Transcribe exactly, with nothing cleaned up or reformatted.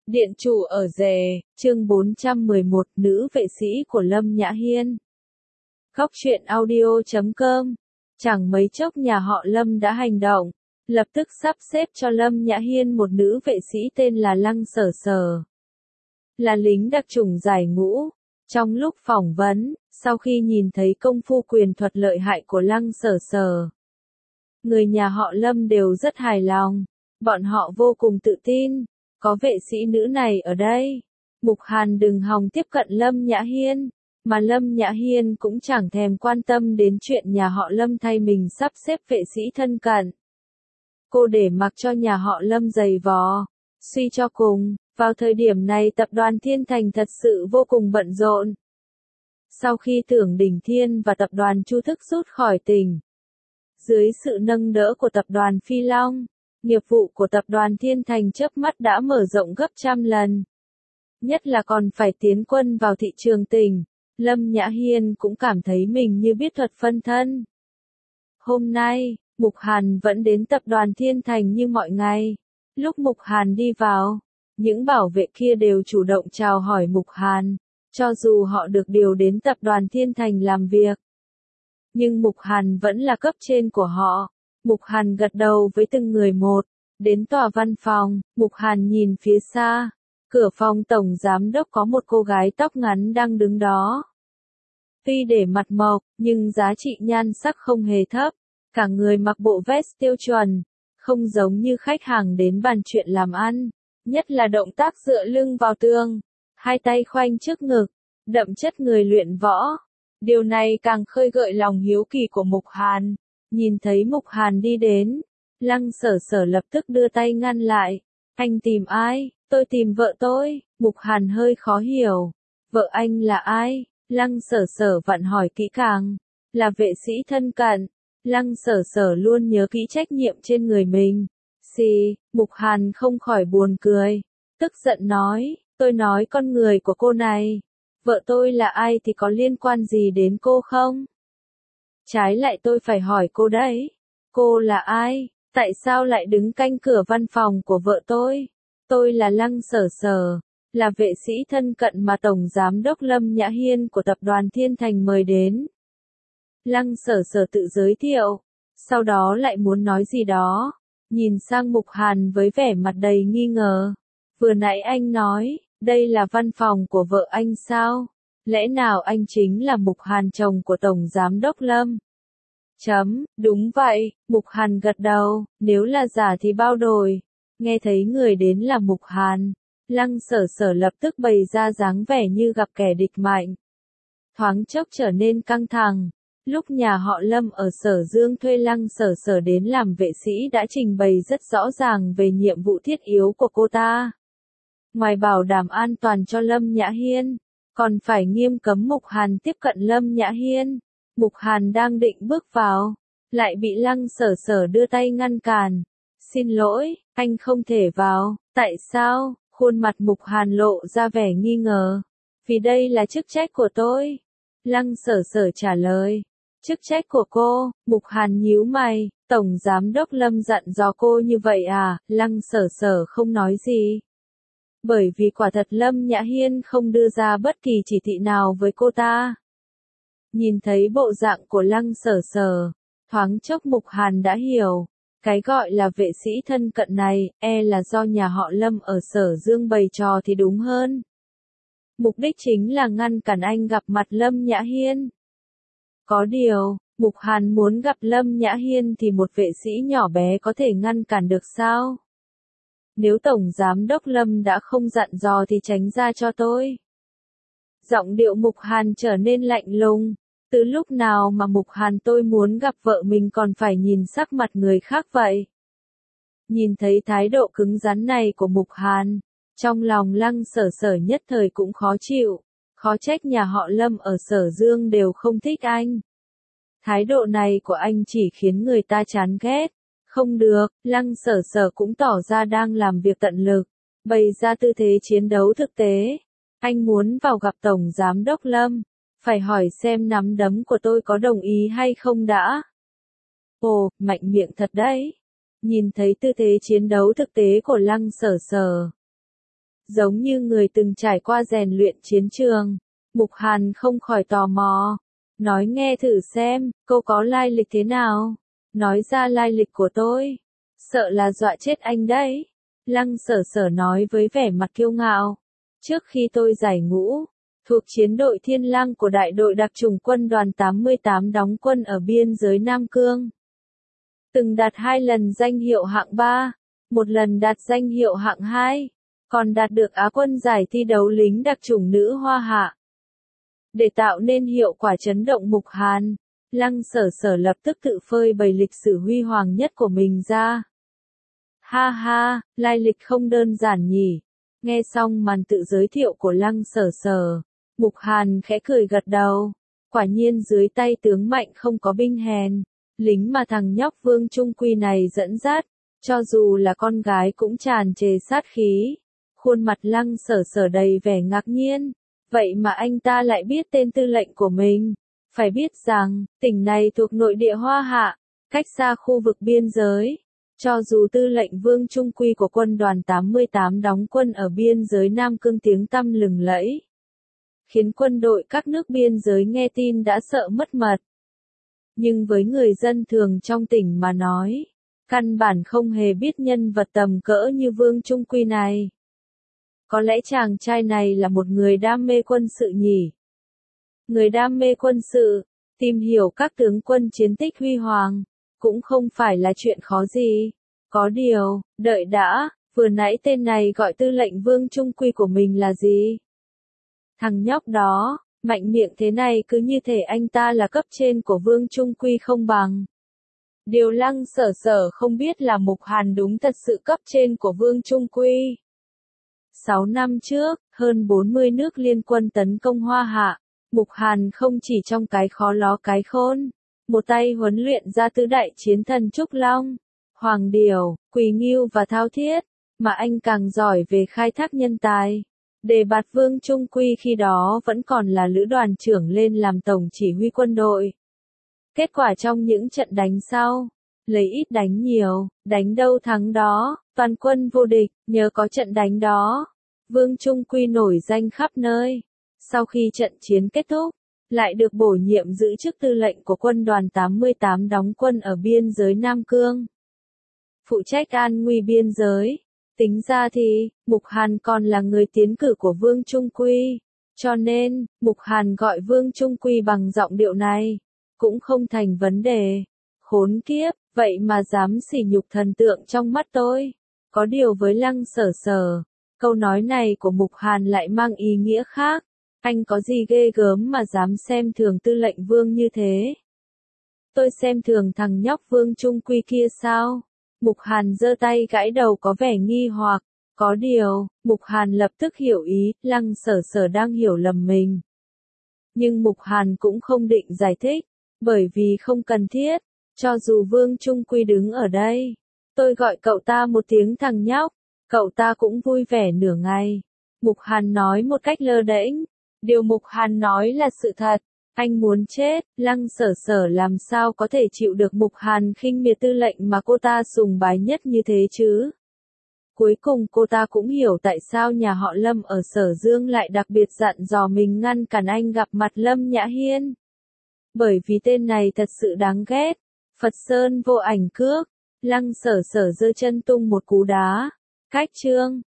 Điện chủ ở rể, chương bốn trăm mười một, nữ vệ sĩ của Lâm Nhã Hiên. Góc truyện audio chấm com. Chẳng mấy chốc nhà họ Lâm đã hành động, lập tức sắp xếp cho Lâm Nhã Hiên một nữ vệ sĩ tên là Lăng Sở Sở. Là lính đặc chủng giải ngũ. Trong lúc phỏng vấn, sau khi nhìn thấy công phu quyền thuật lợi hại của Lăng Sở Sở, người nhà họ Lâm đều rất hài lòng. Bọn họ vô cùng tự tin. Có vệ sĩ nữ này ở đây, Mục Hàn đừng hòng tiếp cận Lâm Nhã Hiên, mà Lâm Nhã Hiên cũng chẳng thèm quan tâm đến chuyện nhà họ Lâm thay mình sắp xếp vệ sĩ thân cận. Cô để mặc cho nhà họ Lâm giày vò. Suy cho cùng, vào thời điểm này tập đoàn Thiên Thành thật sự vô cùng bận rộn. Sau khi Tưởng Đình Thiên và tập đoàn Chu Thức rút khỏi tỉnh, dưới sự nâng đỡ của tập đoàn Phi Long, nghiệp vụ của tập đoàn Thiên Thành chớp mắt đã mở rộng gấp trăm lần. Nhất là còn phải tiến quân vào thị trường tỉnh, Lâm Nhã Hiên cũng cảm thấy mình như biết thuật phân thân. Hôm nay, Mục Hàn vẫn đến tập đoàn Thiên Thành như mọi ngày. Lúc Mục Hàn đi vào, những bảo vệ kia đều chủ động chào hỏi Mục Hàn, cho dù họ được điều đến tập đoàn Thiên Thành làm việc. Nhưng Mục Hàn vẫn là cấp trên của họ. Mục Hàn gật đầu với từng người một, đến tòa văn phòng, Mục Hàn nhìn phía xa, cửa phòng tổng giám đốc có một cô gái tóc ngắn đang đứng đó. Tuy để mặt mộc, nhưng giá trị nhan sắc không hề thấp, cả người mặc bộ vest tiêu chuẩn, không giống như khách hàng đến bàn chuyện làm ăn, nhất là động tác dựa lưng vào tường, hai tay khoanh trước ngực, đậm chất người luyện võ. Điều này càng khơi gợi lòng hiếu kỳ của Mục Hàn. Nhìn thấy Mục Hàn đi đến, Lăng Sở Sở lập tức đưa tay ngăn lại. Anh tìm ai? Tôi tìm vợ tôi. Mục Hàn hơi khó hiểu. Vợ anh là ai? Lăng Sở Sở vặn hỏi kỹ càng. Là vệ sĩ thân cận. Lăng Sở Sở luôn nhớ kỹ trách nhiệm trên người mình. Xì, Mục Hàn không khỏi buồn cười. Tức giận nói, tôi nói con người của cô này. Vợ tôi là ai thì có liên quan gì đến cô không? Trái lại tôi phải hỏi cô đấy. Cô là ai? Tại sao lại đứng canh cửa văn phòng của vợ tôi? Tôi là Lăng Sở Sở, là vệ sĩ thân cận mà Tổng Giám đốc Lâm Nhã Hiên của tập đoàn Thiên Thành mời đến. Lăng Sở Sở tự giới thiệu, sau đó lại muốn nói gì đó. Nhìn sang Mục Hàn với vẻ mặt đầy nghi ngờ. Vừa nãy anh nói, đây là văn phòng của vợ anh sao? Lẽ nào anh chính là Mục Hàn chồng của Tổng Giám đốc Lâm? Chấm, đúng vậy, Mục Hàn gật đầu, nếu là giả thì bao đổi. Nghe thấy người đến là Mục Hàn, Lăng Sở Sở lập tức bày ra dáng vẻ như gặp kẻ địch mạnh. Thoáng chốc trở nên căng thẳng. Lúc nhà họ Lâm ở Sở Dương thuê Lăng Sở Sở đến làm vệ sĩ đã trình bày rất rõ ràng về nhiệm vụ thiết yếu của cô ta. Ngoài bảo đảm an toàn cho Lâm Nhã Hiên, còn phải nghiêm cấm Mục Hàn tiếp cận Lâm Nhã Hiên. Mục Hàn đang định bước vào, lại bị Lăng Sở Sở đưa tay ngăn cản. Xin lỗi, anh không thể vào. Tại sao? Khuôn mặt Mục Hàn lộ ra vẻ nghi ngờ. Vì đây là chức trách của tôi. Lăng Sở Sở trả lời. Chức trách của cô? Mục Hàn nhíu mày. Tổng Giám đốc Lâm dặn dò cô như vậy à? Lăng Sở Sở không nói gì. Bởi vì quả thật Lâm Nhã Hiên không đưa ra bất kỳ chỉ thị nào với cô ta. Nhìn thấy bộ dạng của Lăng Sở Sở, thoáng chốc Mục Hàn đã hiểu. Cái gọi là vệ sĩ thân cận này, e là do nhà họ Lâm ở Sở Dương bày trò thì đúng hơn. Mục đích chính là ngăn cản anh gặp mặt Lâm Nhã Hiên. Có điều, Mục Hàn muốn gặp Lâm Nhã Hiên thì một vệ sĩ nhỏ bé có thể ngăn cản được sao? Nếu Tổng Giám đốc Lâm đã không dặn dò thì tránh ra cho tôi. Giọng điệu Mục Hàn trở nên lạnh lùng. Từ lúc nào mà Mục Hàn tôi muốn gặp vợ mình còn phải nhìn sắc mặt người khác vậy? Nhìn thấy thái độ cứng rắn này của Mục Hàn, trong lòng Lăng Sở Sở nhất thời cũng khó chịu. Khó trách nhà họ Lâm ở Sở Dương đều không thích anh. Thái độ này của anh chỉ khiến người ta chán ghét. Không được, Lăng Sở Sở cũng tỏ ra đang làm việc tận lực, bày ra tư thế chiến đấu thực tế. Anh muốn vào gặp Tổng Giám đốc Lâm, phải hỏi xem nắm đấm của tôi có đồng ý hay không đã. Ồ, mạnh miệng thật đấy. Nhìn thấy tư thế chiến đấu thực tế của Lăng Sở Sở, giống như người từng trải qua rèn luyện chiến trường. Mục Hàn không khỏi tò mò. Nói nghe thử xem, cô có lai lịch thế nào? Nói ra lai lịch của tôi. Sợ là dọa chết anh đấy. Lăng Sở Sở nói với vẻ mặt kiêu ngạo. Trước khi tôi giải ngũ, thuộc chiến đội Thiên Lang của đại đội đặc chủng quân đoàn tám mươi tám đóng quân ở biên giới Nam Cương. Từng đạt hai lần danh hiệu hạng ba, một lần đạt danh hiệu hạng hai, còn đạt được Á quân giải thi đấu lính đặc chủng nữ Hoa Hạ. Để tạo nên hiệu quả chấn động Mục Hàn, Lăng Sở Sở lập tức tự phơi bày lịch sử huy hoàng nhất của mình ra. Ha ha, lai lịch không đơn giản nhỉ. Nghe xong màn tự giới thiệu của Lăng Sở Sở, Mục Hàn khẽ cười gật đầu. Quả nhiên dưới tay tướng mạnh không có binh hèn, lính mà thằng nhóc Vương Trung Quy này dẫn dắt, cho dù là con gái cũng tràn trề sát khí. Khuôn mặt Lăng Sở Sở đầy vẻ ngạc nhiên, vậy mà anh ta lại biết tên tư lệnh của mình. Phải biết rằng, tỉnh này thuộc nội địa Hoa Hạ, cách xa khu vực biên giới. Cho dù tư lệnh Vương Trung Quy của quân đoàn tám mươi tám đóng quân ở biên giới Nam Cương tiếng tăm lừng lẫy, khiến quân đội các nước biên giới nghe tin đã sợ mất mật. Nhưng với người dân thường trong tỉnh mà nói, căn bản không hề biết nhân vật tầm cỡ như Vương Trung Quy này. Có lẽ chàng trai này là một người đam mê quân sự nhỉ? Người đam mê quân sự, tìm hiểu các tướng quân chiến tích huy hoàng, cũng không phải là chuyện khó gì. Có điều, đợi đã, vừa nãy tên này gọi tư lệnh Vương Trung Quy của mình là gì? Thằng nhóc đó, mạnh miệng thế này cứ như thể anh ta là cấp trên của Vương Trung Quy không bằng. Điều Lăng Sở Sở không biết là Mục Hàn đúng thật sự cấp trên của Vương Trung Quy. Sáu năm trước, hơn bốn mươi nước liên quân tấn công Hoa Hạ, Mục Hàn không chỉ trong cái khó ló cái khôn, một tay huấn luyện ra tứ đại chiến thần Trúc Long, Hoàng Điểu, Quỳ Ngưu và Thao Thiết, mà anh càng giỏi về khai thác nhân tài. Đề bạt Vương Trung Quy khi đó vẫn còn là lữ đoàn trưởng lên làm tổng chỉ huy quân đội. Kết quả trong những trận đánh sau, lấy ít đánh nhiều, đánh đâu thắng đó, toàn quân vô địch, nhờ có trận đánh đó, Vương Trung Quy nổi danh khắp nơi. Sau khi trận chiến kết thúc, lại được bổ nhiệm giữ chức tư lệnh của quân đoàn tám mươi tám đóng quân ở biên giới Nam Cương, phụ trách an nguy biên giới. Tính ra thì, Mục Hàn còn là người tiến cử của Vương Trung Quy, cho nên, Mục Hàn gọi Vương Trung Quy bằng giọng điệu này, cũng không thành vấn đề. Khốn kiếp, vậy mà dám sỉ nhục thần tượng trong mắt tôi. Có điều với Lăng Sở Sở, câu nói này của Mục Hàn lại mang ý nghĩa khác. Anh có gì ghê gớm mà dám xem thường tư lệnh Vương như thế? Tôi xem thường thằng nhóc Vương Trung Quy kia sao? Mục Hàn giơ tay gãi đầu có vẻ nghi hoặc. Có điều, Mục Hàn lập tức hiểu ý, Lăng Sở Sở đang hiểu lầm mình. Nhưng Mục Hàn cũng không định giải thích, bởi vì không cần thiết. Cho dù Vương Trung Quy đứng ở đây, tôi gọi cậu ta một tiếng thằng nhóc, cậu ta cũng vui vẻ nửa ngày. Mục Hàn nói một cách lơ đễnh. Điều Mục Hàn nói là sự thật. Anh muốn chết, Lăng Sở Sở làm sao có thể chịu được Mục Hàn khinh miệt tư lệnh mà cô ta sùng bái nhất như thế chứ? Cuối cùng cô ta cũng hiểu tại sao nhà họ Lâm ở Sở Dương lại đặc biệt dặn dò mình ngăn cản anh gặp mặt Lâm Nhã Hiên. Bởi vì tên này thật sự đáng ghét. Phật Sơn vô ảnh cước, Lăng Sở Sở giơ chân tung một cú đá. Cách chương